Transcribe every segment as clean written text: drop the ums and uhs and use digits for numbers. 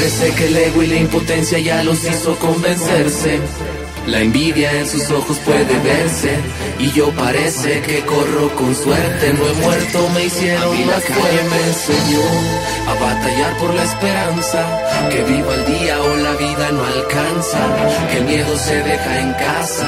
Parece que el ego y la impotencia ya los hizo convencerse. La envidia en sus ojos puede verse, y yo parece que corro con suerte. No he muerto, me hicieron más fuerte. Me enseñó a batallar por la esperanza, que viva el día o la vida no alcanza, que el miedo se deja en casa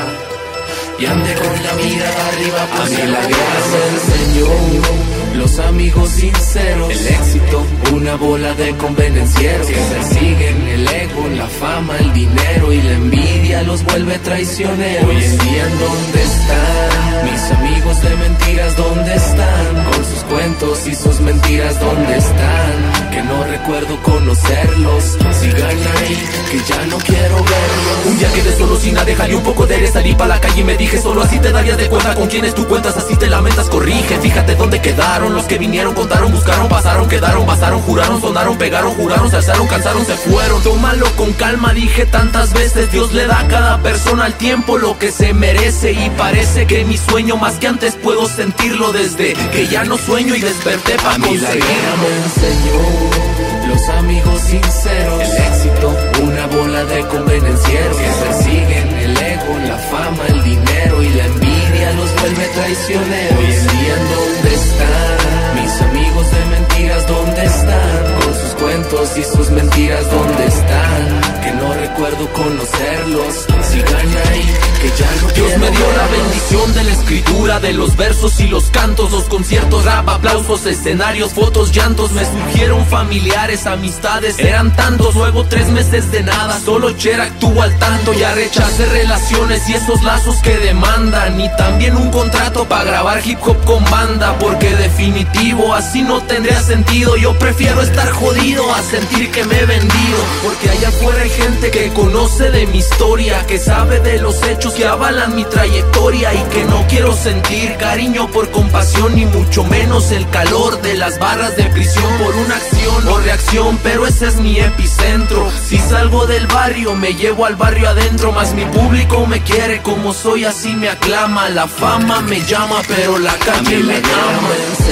y ande con la mirada arriba. Pues a mí la guerra me enseñó los amigos sinceros, el éxito, una bola de convenencieros que persiguen el ego, la fama, el dinero, y la envidia los vuelve traicioneros. Hoy en día, ¿en dónde están mis amigos de mentiras? ¿Dónde están con sus cuentos y sus mentiras? ¿Dónde están? Que no recuerdo conocerlos. Sigan ahí, que ya no quiero verlos. Un día quedé solo sin nada, jalé un poco de aire, salí pa' la calle y me dije: solo así te darías de cuenta con quienes tú cuentas, así te lamentas, corrige. Fíjate dónde quedaron los que vinieron, contaron, buscaron, pasaron, quedaron, pasaron, juraron, sonaron, pegaron, juraron, se alzaron, cansaron, se fueron. Tómalo con calma, dije tantas veces, Dios le da a cada persona al tiempo lo que se merece, y parece que mi sueño más que antes puedo sentirlo desde que ya no sueño y desperté pa' conseguirlo. La guerra me enseñó los amigos sinceros, el éxito, una bola de convenencieros que persiguen el ego, la fama, el dinero, y la envidia los vuelve traicioneros. Hoy en día, ¿en dónde están mis amigos de mentiras? ¿Dónde están con sus cuentos y sus mentiras? ¿Dónde están? Que no recuerdo conocerlos. Sigan ahí, que ya no quiero. Dios me dio la bendición de la escritura, de los versos y los cantos, los conciertos, rap, aplausos, escenarios, fotos, llantos. Me surgieron familiares, amistades, eran tantos. Luego 3 meses de nada, solo Chera actuó al tanto. Ya rechacé relaciones y esos lazos que demandan, y también un contrato para grabar hip hop con banda, porque definitivo así no tendría sentido. Yo prefiero estar jodido a sentir que me he vendido, porque allá afuera hay gente que conoce de mi historia, que sabe de los hechos que avalan mi trayectoria, y que no quiero sentir cariño por compasión, ni mucho menos el calor de las barras de prisión por una acción o reacción, pero ese es mi epicentro. Si salgo del barrio me llevo al barrio adentro, más mi público me quiere como soy, así me aclama. La fama me llama, pero la calle me ama. Me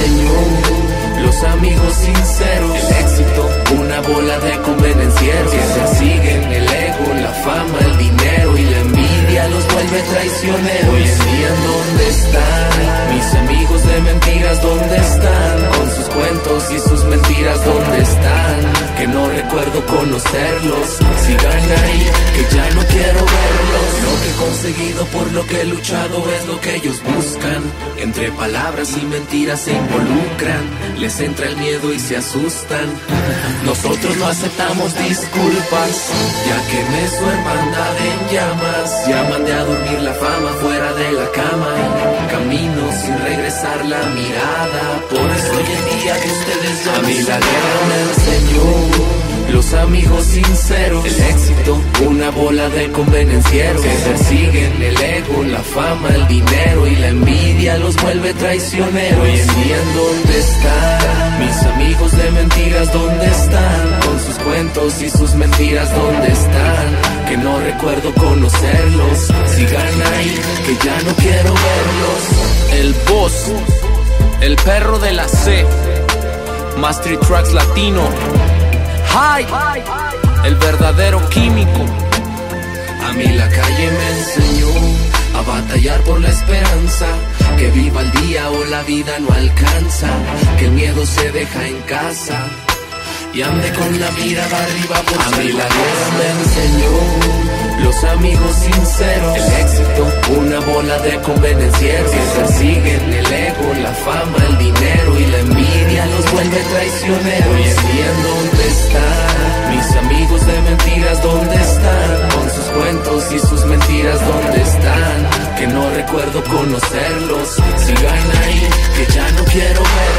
enseñó los amigos sinceros, el éxito, una bola de convenencieros que persiguen el ego, la fama, el dinero, y la envidia los vuelve traicioneros. Hoy en día, ¿en dónde están mis amigos de mentiras? ¿Dónde están con sus cuentos y sus mentiras? ¿Dónde están? Que no recuerdo conocerlos. Sigan ahí, que ya no quiero verlos. Lo que he conseguido, por lo que he luchado, es lo que ellos buscan. Entre palabras y mentiras se involucran, les entra el miedo y se asustan. Nosotros no aceptamos disculpas, ya quemé su hermandad en llamas. Ya mandé a dormir la fama fuera de la cama, y camino sin regresar la mirada. Por eso hoy en día que ustedes ya a mí la guerra me enseñó los amigos sinceros, el éxito, una bola de convenencieros que persiguen el ego, la fama, el dinero, y la envidia los vuelve traicioneros. Hoy en día, ¿en dónde están mis amigos de mentiras? ¿Dónde están con sus cuentos y sus mentiras? ¿Dónde están? Que no recuerdo conocerlos. Sigan ahí, que ya no quiero verlos. El boss, el perro de la C, Mastery Tracks Latino, High, el verdadero químico. A mí la calle me enseñó a batallar por la esperanza, que viva el día o la vida no alcanza, que el miedo se deja en casa y ande con la mirada arriba. Por a mí la guerra me enseñó los amigos sinceros, el éxito, una bola de convenencieros que persiguen el ego, la fama, el dinero, y la envidia los vuelve traicioneros. Hoy en día, ¿en dónde están mis amigos de mentiras? ¿Dónde están con sus cuentos y sus mentiras? ¿Dónde están? Que no recuerdo conocerlos. Sigan ahí, que ya no quiero ver.